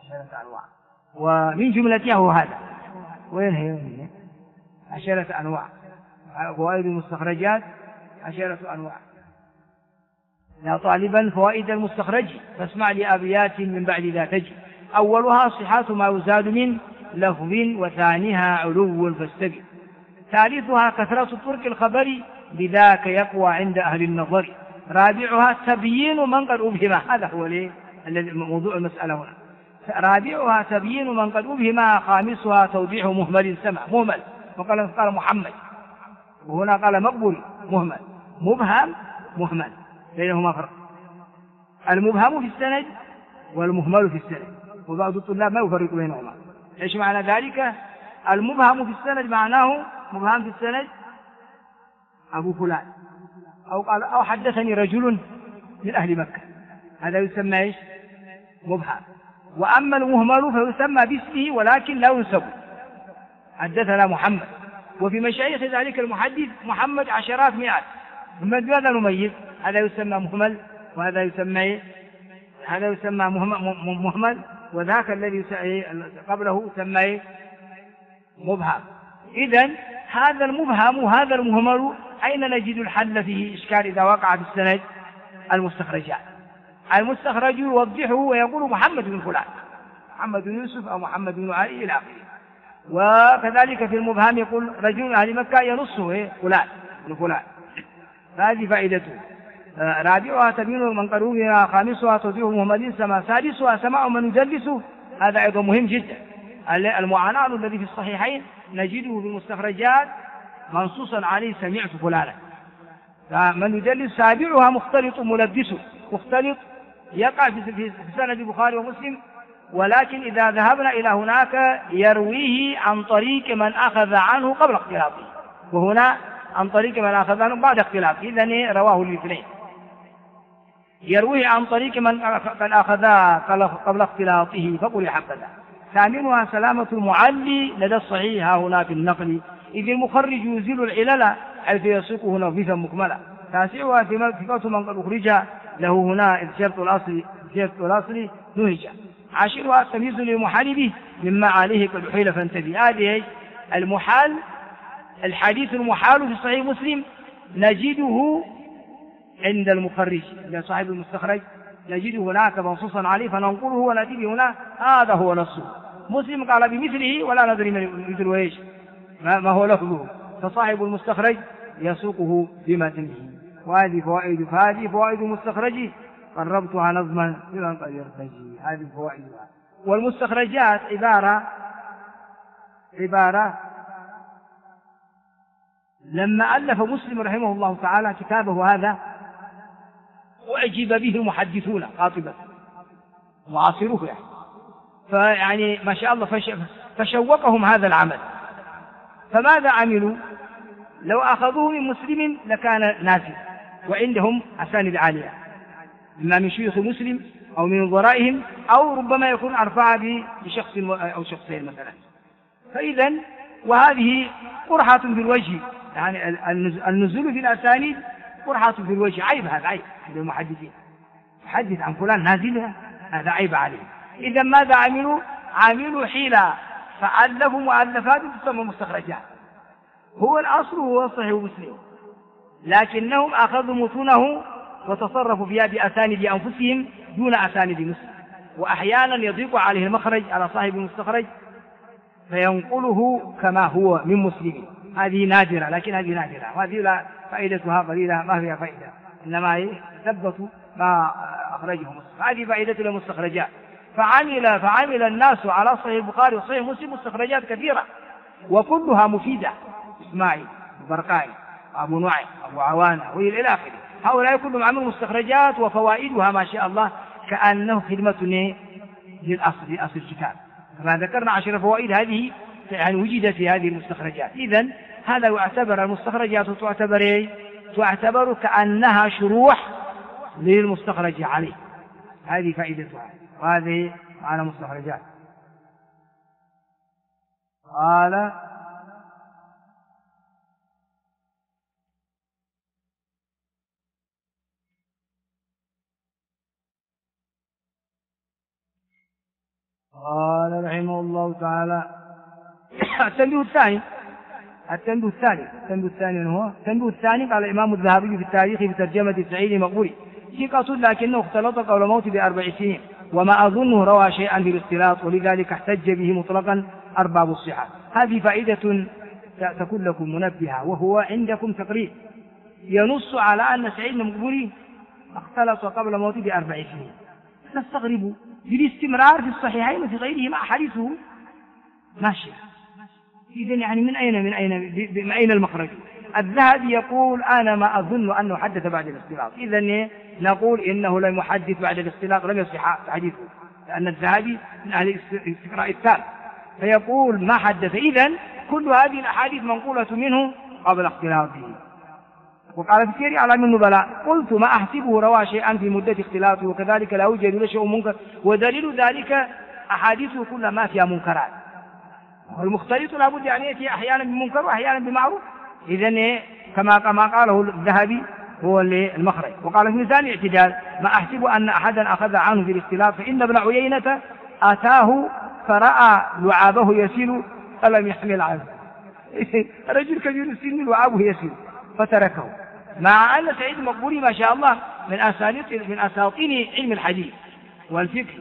ومن جملتها هو هذا. وين هي؟ 10 أنواع فوائد المستخرجات، 10 أنواع. يا طالبا فوائد المستخرج فاسمع لأبيات من بعد ذا تجي. أولها صحة ما يزاد من لفظ، وثانيها علو فاستبع. ثالثها كثرة طرق الخبر، بذاك يقوى عند أهل النظر. رابعها تبيين من قد أبهم، هذا هو موضوع المسألة هنا. رابعها تبيين من قد أبهم. خامسها توضيح مهمل سمع، مهمل وقال محمد، وهنا قال مقبول مهمل، مبهم مهمل، بينهما فرق. المبهم في السند والمهمل في السند، وبعض الطلاب ما يفرق بينهما. ايش معنى ذلك؟ المبهم في السند معناه مبهم في السند أبو فلان، أو حدثني رجل من أهل مكة، هذا يسمى ايش؟ مبهم. وأما المهمل فيسمى باسمه ولكن لا ينسب، حدثنا محمد. وفي مشايخ ذلك المحدث محمد عشرات مئات، ماذا نميز؟ هذا يسمى مهمل، وهذا يسمى مهمل، وذاك الذي قبله يسمى مبهم. إذن هذا المبهم وهذا المهمل أين نجد الحل فيه إشكال إذا وقع في السند؟ المستخرجات. المستخرج يوضحه ويقول محمد بن فلان، محمد بن يوسف أو محمد بن علي إلى آخره. وكذلك في المبهم يقول رجل أهل مكة ينصه فلان بن فلان. هذه فائدته. رابعها تبين من قروبها. خامسها توضيح مهمل سمع. سادسها سماع من يدلسه، هذا أيضا مهم جدا. المعنى الذي في الصحيحين نجده في المستخرجات منصوصا عليه سمعت فلانا. فمن يدلس. سابعها مختلط ملبس، مختلط يقع في سند البخاري ومسلم، ولكن إذا ذهبنا إلى هناك يرويه عن طريق من أخذ عنه قبل اختلاطه، وهنا عن طريق من أخذ عنه بعد اختلاطه. إذن رواه الاثنين، يرويه عن طريق من أخذ قبل اختلاطه فقل حقذا. ثامنها سلامة المعلي لدى الصحيح هنا في النقل، إذ المخرج يزيل العلل حيث يسوقه نظيفا مكملا. تاسعها ثقة من قد أخرج له هنا إذ شرط الأصل نهج. عاشرها التمييز للمحال به مما عليه قد حيل فانتبه. هذه المحال، الحديث المحال في صحيح مسلم نجده عند المخرج، عند صاحب المستخرج نجده هناك منصوصا عليه فننقله ونأتي به هنا، هذا هو نصه. مسلم قال بمثله ولا ندري مثل ايش ما هو لفظه، فصاحب المستخرج يسوقه بمتنه. وهذه فوائد المستخرج قربتها نظما لمن قد يرتجي. هذه فوائدها. والمستخرجات عبارة لما ألف مسلم رحمه الله تعالى كتابه هذا أعجب به المحدثون قاطبة معاصروه فيعني ما شاء الله فشوقهم هذا العمل. فماذا عملوا؟ لو أخذوه من مسلم لكان نازل، وعندهم أسانيد عالية إما من شيوخ مسلم أو من ورائهم، أو ربما يكون أرفع بشخص أو شخصين مثلا. فإذا وهذه قرحة في الوجه، يعني النزول في الأسانيد قرحة في الوجه، عيب، هذا عيب عند المحدثين. يحدث عن فلان نازلها، هذا عيب عليه. إذا ماذا عملوا حيلة، فألفوا مؤلفات تسمى مستخرجات. هو الأصل هو صحيح مسلم، لكنهم أخذوا متونه وتصرفوا فيها بأسانيد أنفسهم دون أسانيد مسلم، وأحيانا يضيق عليه المخرج على صاحب المستخرج فينقله كما هو من مسلم. هذه نادرة، لكن هذه نادرة، وهذه لا فائدتها قليلة، ما فيها فائدة، إنما هي ثبت ما أخرجه مسلم. هذه فائدة المستخرجات. فعمل الناس على صحيح البخاري وصحيح مسلم مستخرجات كثيرة وكلها مفيدة. إسماعيل، البرقاني، أبو نعيم، أبو عوانة، وإلى آخره. هؤلاء كلهم عملوا مستخرجات وفوائدها ما شاء الله كأنه خدمة للأصل الكتاب. كما ذكرنا 10 فوائد هذه يعني وجدت في هذه المستخرجات. إذن هذا يعتبر المستخرجات تعتبر كأنها شروح للمستخرج عليه. هذه فائدتها، وهذه معنى مستخرجات. قال رحمه الله تعالى: التنبيه الثاني قال الإمام الذهبي في التاريخ في ترجمة سعيد المقبوري: ثقة لكنه اختلط قبل موت ب4 سنين، وما أظنه روى شيئا بالاختلاط، ولذلك احتج به مطلقا أرباب الصحة. هذه فائدة تكون لكم منبهة، وهو عندكم تقريب ينص على أن سعيد المقبوري اختلط قبل موت ب4 سنين. نستغرب بالاستمرار في الصحيحين وفي غيرهما أحاديثه ماشية. إذن يعني من أين المخرج؟ الذهبي يقول: أنا ما أظن أنه حدث بعد الاختلاط. إذن نقول إنه لم يحدث بعد الاختلاط، لم يصح حديثه، لأن الذهبي من أهل الاستقراء التام، فيقول ما حدث. إذن كل هذه الأحاديث منقولة منه قبل اختلاطه. وقال في سير أعلام النبلاء: قلت ما أحسبه روى شيئا في مدة اختلاطه، وكذلك لا يوجد له شيء منكر، ودليل ذلك أحاديثه كل ما فيها منكرات. والمختلط لابد أن يأتي أحيانا بمنكر وأحيانا بمعروف. إذن كما قاله الذهبي هو المخرج. وقال في ميزان الاعتدال: ما أحسب أن أحدا أخذ عنه في الاختلاط، فإن ابن عيينة أتاه فرأى لعابه يسيل فلم يحمل عنه. رجل كبير السن لعابه يسيل فتركه، مع أن سعيد المقبوري ما شاء الله من أساطين علم الحديث والفقه،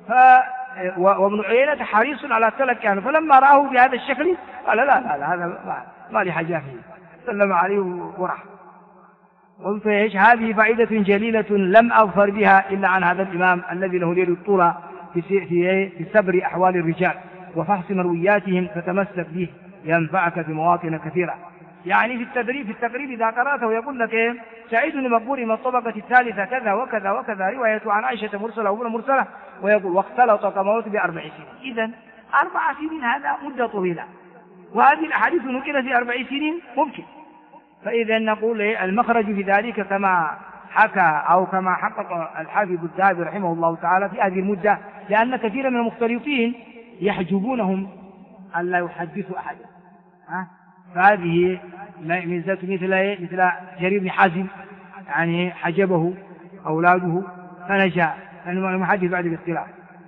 وابن عيينة حريص على تلك، فلما رآه بهذا الشكل قال: لا هذا ما لي حاجة فيه، سلم عليه ورح. قلت: ايش هذه فائدة جليلة لم أظفر بها إلا عن هذا الإمام الذي له اليد الطولى في سبر أحوال الرجال وفحص مروياتهم، فتمسك به ينفعك في مواطن كثيرة. يعني في التقريب إذا قرأته يقول لك: سعيد المقبوري من الطبقة الثالثة كذا وكذا وكذا، رواية عن عائشة مرسلة وابن مرسلة، ويقول: واختلط كما موت ب4 سنين. إذن 4 سنين هذا مدة طويلة، وهذه الأحاديث نقلت في 4 سنين ممكن. فإذا نقول المخرج في ذلك كما حكى أو كما حقق الحافظ الذهبي رحمه الله تعالى في هذه المدة، لأن كثيرا من المختلطين يحجبونهم أن لا يحدثوا أحدا. فهذه ميزة مثل جرير بن حازم، يعني حجبه أولاده فنجا لأنه محدث بعد الاختلاف.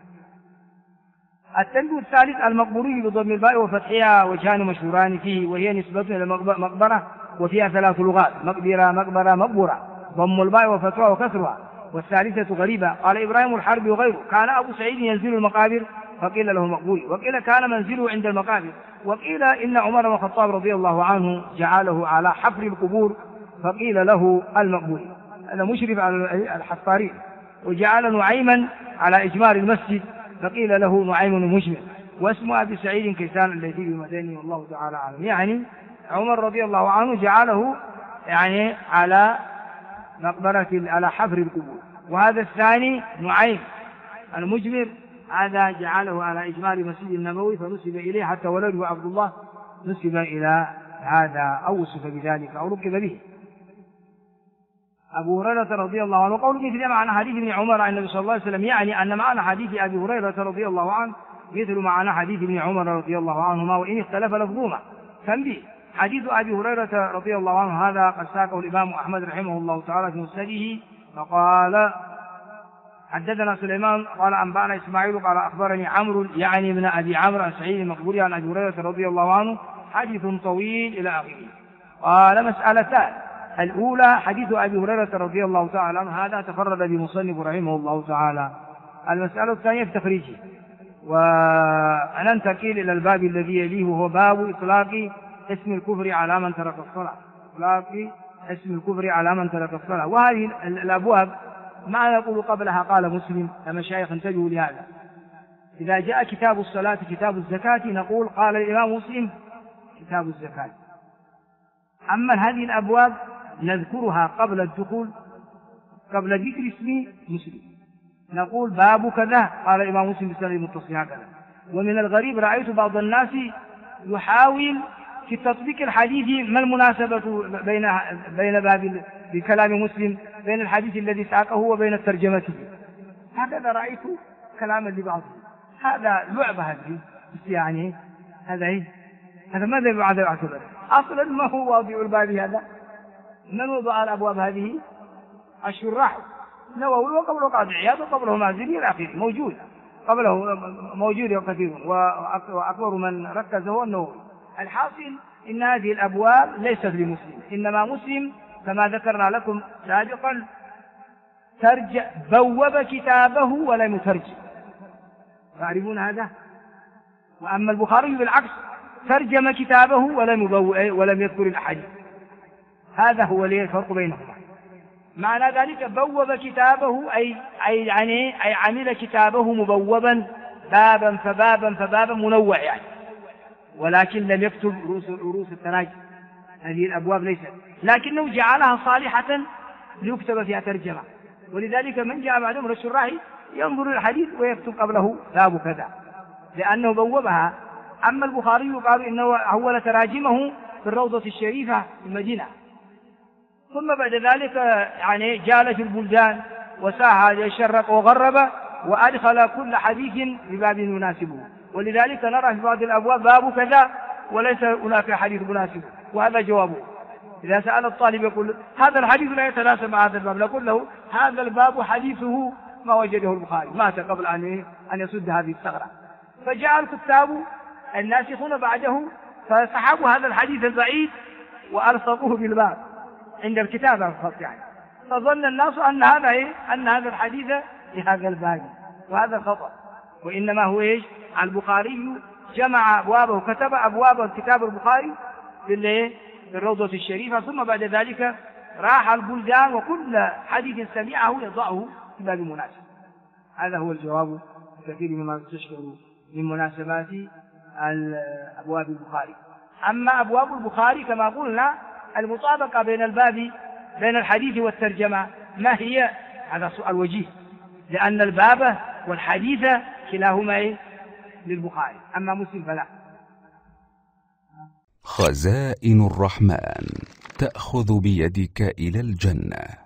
التنبيه الثالث: المقبوري بضم الباء وفتحها وجهان مشهوران فيه، وهي نسبة إلى مقبرة، وفيها 3 لغات: مقبرة، مقبرة، مقبرة، ضم الباء وفتحها وكسرها، والثالثة غريبة. قال إبراهيم الحربي وغيره: كان أبو سعيد ينزل المقابر فقيل له المقبوري، وقيل كان منزله عند المقابر، وقيل إن عمر بن الخطاب رضي الله عنه جعله على حفر القبور فقيل له المقبوري، هذا مشرف على الحفارين. وجعل نعيما على إجمار المسجد فقيل له نعيم المجمر. واسم أبي سعيد كيسان الذي بمدينه والله تعالى عنه. يعني عمر رضي الله عنه جعله يعني على مقبرة على حفر القبور. وهذا الثاني نعيم المجمر هذا جعله على إجمار مسجد النبوي فنسب إليه، حتى ولده عبد الله نسب إلى هذا أو وصف بذلك أو ركب به. أبو هريرة رضي الله عنه قول مثل معنى حديث ابن عمر عن النبي صلى الله عليه وسلم، يعني أن معنى حديث أبي هريرة رضي الله عنه مثل معنى حديث ابن عمر رضي الله عنهما وإن اختلف لفظهما. تنبيه: حديث أبي هريرة رضي الله عنه هذا قد ساقه الإمام أحمد رحمه الله تعالى في مسنده، فقال: حدثنا سليمان قال أنبأنا إسماعيل قال أخبرني عمرو يعني ابن أبي عمرو عن سعيد المقبوري عن أبي هريرة رضي الله عنه حديث طويل إلى آخره. قال: مسألتان: الأولى حديث أبي هريرة رضي الله تعالى عنه هذا تفرد بمصنف رحمه الله تعالى. المسألة الثانية في تخريجه. وننتقل إلى الباب الذي يليه وهو باب إطلاق اسم الكفر على من ترك الصلاة. إطلاق اسم الكفر على من ترك الصلاة. وهذه الأبواب ما نقول قبلها قال مسلم، المشايخ انتبهوا لهذا. إذا جاء كتاب الصلاة كتاب الزكاة نقول قال الإمام مسلم كتاب الزكاة. أما هذه الأبواب نذكرها قبل الدخول، قبل ذكر اسم مسلم، نقول باب كذا قال الإمام مسلم بسند متصل هكذا. ومن الغريب رأيت بعض الناس يحاول في تطبيق الحديث ما المناسبة بين باب بكلام مسلم بين الحديث الذي ساقه وبين ترجمته. هكذا رأيت كلاما لبعضهم. هذا لعبة هذه يعني هذا ماذا يعتبر أصلا؟ ما هو واضع الباب هذا؟ من وضع الأبواب هذه؟ الشراح نووي وقبله قاضي عياض وقبله مازري إلى آخره موجود، قبله موجود وكثير، وأكبر من ركز هو النووي. الحاصل إن هذه الأبواب ليست لمسلم، إنما مسلم كما ذكرنا لكم سابقا بوب كتابه ولم يترجم، تعرفون هذا؟ وأما البخاري بالعكس ترجم كتابه ولم يذكر الأحاديث. هذا هو الفرق بينهما. معنى ذلك بوب كتابه أي عمل كتابه مبوبا بابا فبابا منوع يعني، ولكن لم يكتب رؤوس التراجم. هذه الأبواب ليست، لكنه جعلها صالحة ليكتب فيها ترجمة. ولذلك من جاء بعدهم الشراح ينظر الحديث ويكتب قبله باب كذا لأنه بوبها. أما البخاري قالوا إنه أول تراجمه في الروضة الشريفة في المدينة، ثم بعد ذلك يعني جال في البلدان وساها يشرق وغرب وأدخل كل حديث بباب يناسبه. ولذلك نرى في بعض الأبواب باب كذا وليس هناك حديث مناسب، وهذا جوابه. إذا سأل الطالب يقول هذا الحديث لا يتناسب مع هذا الباب، نقول له هذا الباب حديثه ما وجده البخاري، مات قبل أن يسد هذه الثغرة. فجاء الكتاب الناسخون بعده فسحبوا هذا الحديث البعيد وألصقوه بالباب عند الكتابة الخط يعني، فظن الناس أن هذا الحديث لهذا الباب، وهذا خطأ. وإنما هو البخاري جمع أبوابه، كتب أبواب كتاب البخاري في الروضة الشريفة، ثم بعد ذلك راح البلدان وكل حديث سمعه يضعه في باب مناسب. هذا هو الجواب كثير مما تشكر من مناسبات أبواب البخاري. أما أبواب البخاري كما قلنا المطابقة بين الحديث والترجمة ما هي؟ هذا سؤال وجيه، لأن الباب والحديث كلاهما للبخاري، أما مسلم فلا. خزائن الرحمن تأخذ بيدك إلى الجنة.